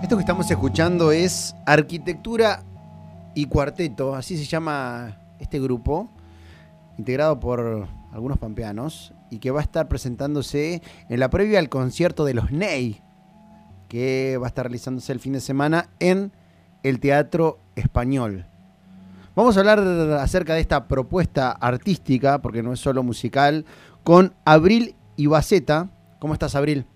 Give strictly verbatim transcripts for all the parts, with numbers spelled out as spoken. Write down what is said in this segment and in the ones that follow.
Esto que estamos escuchando es Arquitectura y Cuarteto, así se llama este grupo, integrado por algunos pampeanos y que va a estar presentándose en la previa al concierto de los Ney, que va a estar realizándose el fin de semana en el Teatro Español. Vamos a hablar acerca de esta propuesta artística, porque no es solo musical, con Abril Ibaceta. ¿Cómo estás, Abril?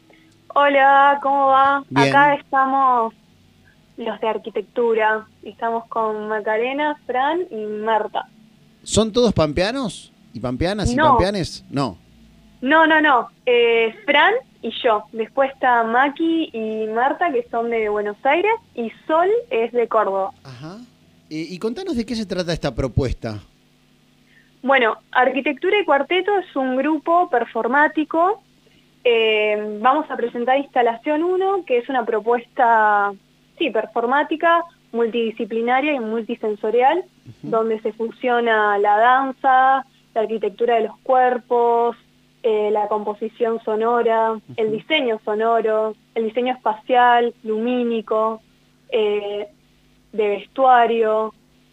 Hola, ¿cómo va? Bien. Acá estamos los de arquitectura. Estamos con Macarena, Fran y Marta. ¿Son todos pampeanos? ¿Y pampeanas y No. pampeanes? No. No, no, no. Eh, Fran y yo. Después está Maki y Marta, que son de Buenos Aires, y Sol es de Córdoba. Ajá. Eh, y contanos de qué se trata esta propuesta. Bueno, Arquitectura y Cuarteto es un grupo performático. Eh, vamos a presentar Instalación uno, que es una propuesta, sí, performática, multidisciplinaria y multisensorial, uh-huh. donde se fusiona la danza, la arquitectura de los cuerpos, eh, la composición sonora, uh-huh. el diseño sonoro, el diseño espacial, lumínico, eh, de vestuario,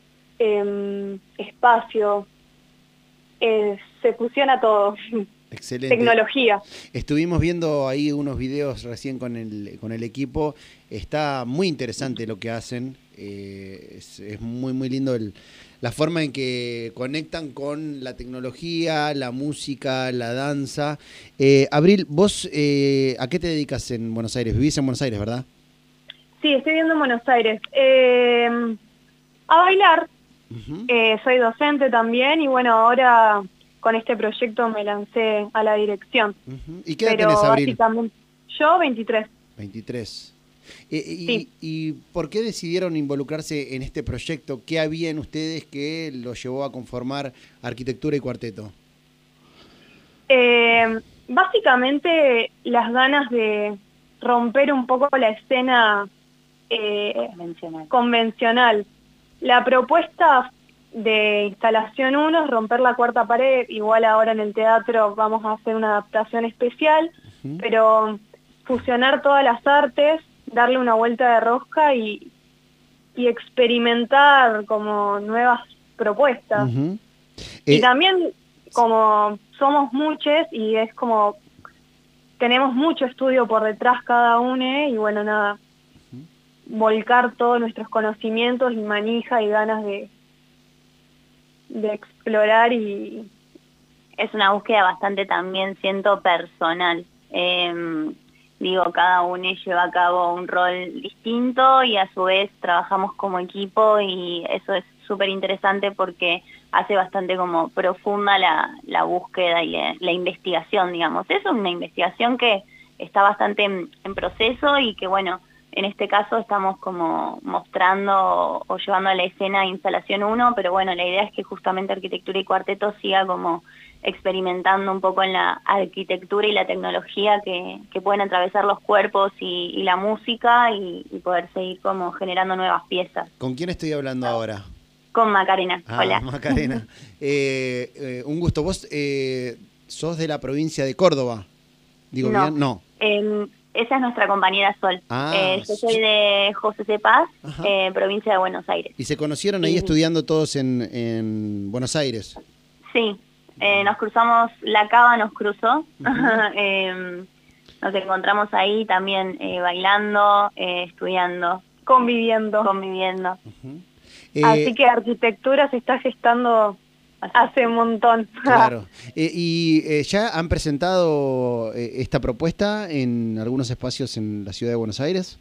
eh, espacio, eh, se fusiona todo. Excelente. Tecnología. Estuvimos viendo ahí unos videos recién con el, con el equipo. Está muy interesante lo que hacen. Eh, es, es muy, muy lindo el, la forma en que conectan con la tecnología, la música, la danza. Eh, Abril, vos, eh, ¿a qué te dedicas en Buenos Aires? Vivís en Buenos Aires, ¿verdad? Sí, estoy viviendo en Buenos Aires. Eh, a bailar. Uh-huh. eh, soy docente también y bueno, ahora con este proyecto me lancé a la dirección. Uh-huh. ¿Y qué edad Pero tenés, Abril? Básicamente, yo veintitrés. veintitrés. Eh, y, sí. ¿Y por qué decidieron involucrarse en este proyecto? ¿Qué había en ustedes que los llevó a conformar Arquitectura y Cuarteto? Eh, básicamente las ganas de romper un poco la escena eh, convencional. convencional. La propuesta de Instalación uno es romper la cuarta pared, igual ahora en el teatro vamos a hacer una adaptación especial, uh-huh. pero fusionar todas las artes, darle una vuelta de rosca y, y experimentar como nuevas propuestas. Uh-huh. eh, y también como somos muchos y es como tenemos mucho estudio por detrás cada uno y bueno, nada, uh-huh. volcar todos nuestros conocimientos y manija y ganas de de explorar y es una búsqueda bastante también siento personal. Eh, digo, cada uno lleva a cabo un rol distinto y a su vez trabajamos como equipo y eso es súper interesante porque hace bastante como profunda la, la búsqueda y la, la investigación, digamos. Es una investigación que está bastante en, en proceso y que bueno, en este caso estamos como mostrando o llevando a la escena Instalación uno, pero bueno, la idea es que justamente Arquitectura y Cuarteto siga como experimentando un poco en la arquitectura y la tecnología que, que pueden atravesar los cuerpos y, y la música y, y poder seguir como generando nuevas piezas. ¿Con quién estoy hablando ahora? Con Macarena. Ah, hola. Macarena. eh, eh, un gusto. ¿Vos eh, sos de la provincia de Córdoba? ¿Digo no. bien? No. Eh, Esa es nuestra compañera Sol. Ah, eh, yo soy de José C. Paz, eh, provincia de Buenos Aires. ¿Y se conocieron ahí sí. estudiando todos en, en Buenos Aires? Sí, eh, nos cruzamos, la cava nos cruzó, uh-huh. eh, nos encontramos ahí también eh, bailando, eh, estudiando. Conviviendo. Conviviendo. Uh-huh. eh, Así que arquitectura se está gestando hace un montón. Claro. Eh, ¿Y eh, ya han presentado eh, esta propuesta en algunos espacios en la ciudad de Buenos Aires?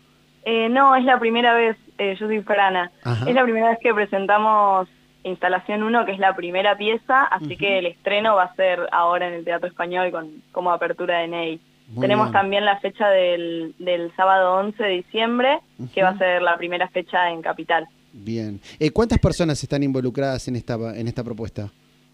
Eh, no, es la primera vez, eh, yo soy Frana, Ajá. es la primera vez que presentamos Instalación uno, que es la primera pieza, así uh-huh. que el estreno va a ser ahora en el Teatro Español con, como apertura de Ney. Muy Tenemos bien. También la fecha del, del sábado once de diciembre, uh-huh. que va a ser la primera fecha en Capital. Bien. Eh, ¿Cuántas personas están involucradas en esta en esta propuesta?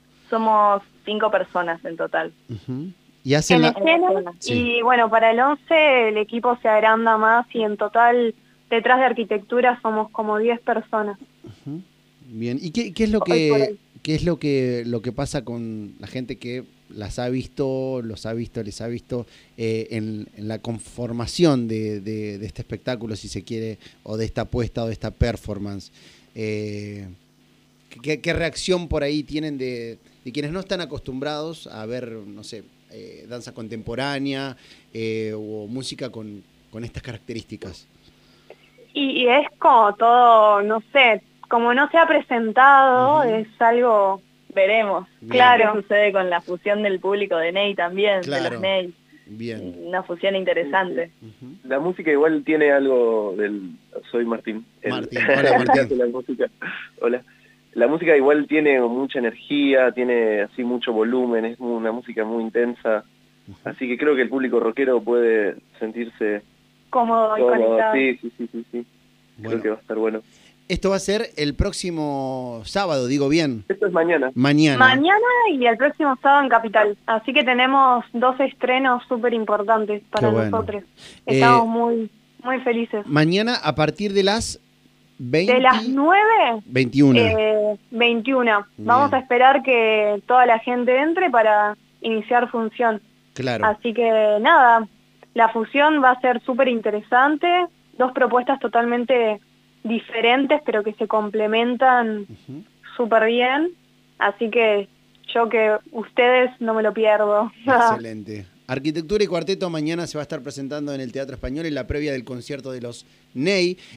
Somos cinco personas en total. Uh-huh. ¿Y hacen en la... escena? Sí. Y bueno, para el once el equipo se agranda más y en total detrás de arquitectura somos como diez personas. Uh-huh. Bien. ¿Y qué, qué es lo que ¿Qué es lo que, lo que pasa con la gente que las ha visto, los ha visto, les ha visto eh, en, en la conformación de, de, de este espectáculo, si se quiere, o de esta apuesta o de esta performance? Eh, ¿qué, ¿Qué reacción por ahí tienen de, de quienes no están acostumbrados a ver, no sé, eh, danza contemporánea eh, o música con, con estas características? Y, y es como todo, no sé, como no se ha presentado, uh-huh. es algo... Veremos. Bien. Claro. ¿Qué sucede con la fusión del público de Ney también? Claro. De los Ney. Bien. Una fusión interesante. Uh-huh. La música igual tiene algo del... Soy Martín. Martín, el... hola Martín. La música. Hola. La música igual tiene mucha energía, tiene así mucho volumen, es una música muy intensa. Uh-huh. Así que creo que el público rockero puede sentirse... Cómodo y conectado. Sí, sí, sí, sí, sí. Bueno. Creo que va a estar bueno. Esto va a ser el próximo sábado, digo bien. Esto es mañana. Mañana. Mañana y el próximo sábado en Capital. Así que tenemos dos estrenos súper importantes para bueno. nosotros. Estamos eh, muy muy felices. Mañana a partir de las veinte... De las nueve... veintiuna. Eh, veintiuna. Vamos a esperar que toda la gente entre para iniciar función. Claro. Así que nada, la fusión va a ser súper interesante. Dos propuestas totalmente... diferentes, pero que se complementan uh-huh. súper bien, así que yo que ustedes no me lo pierdo. Excelente. Arquitectura y Cuarteto mañana se va a estar presentando en el Teatro Español en la previa del concierto de los Ney.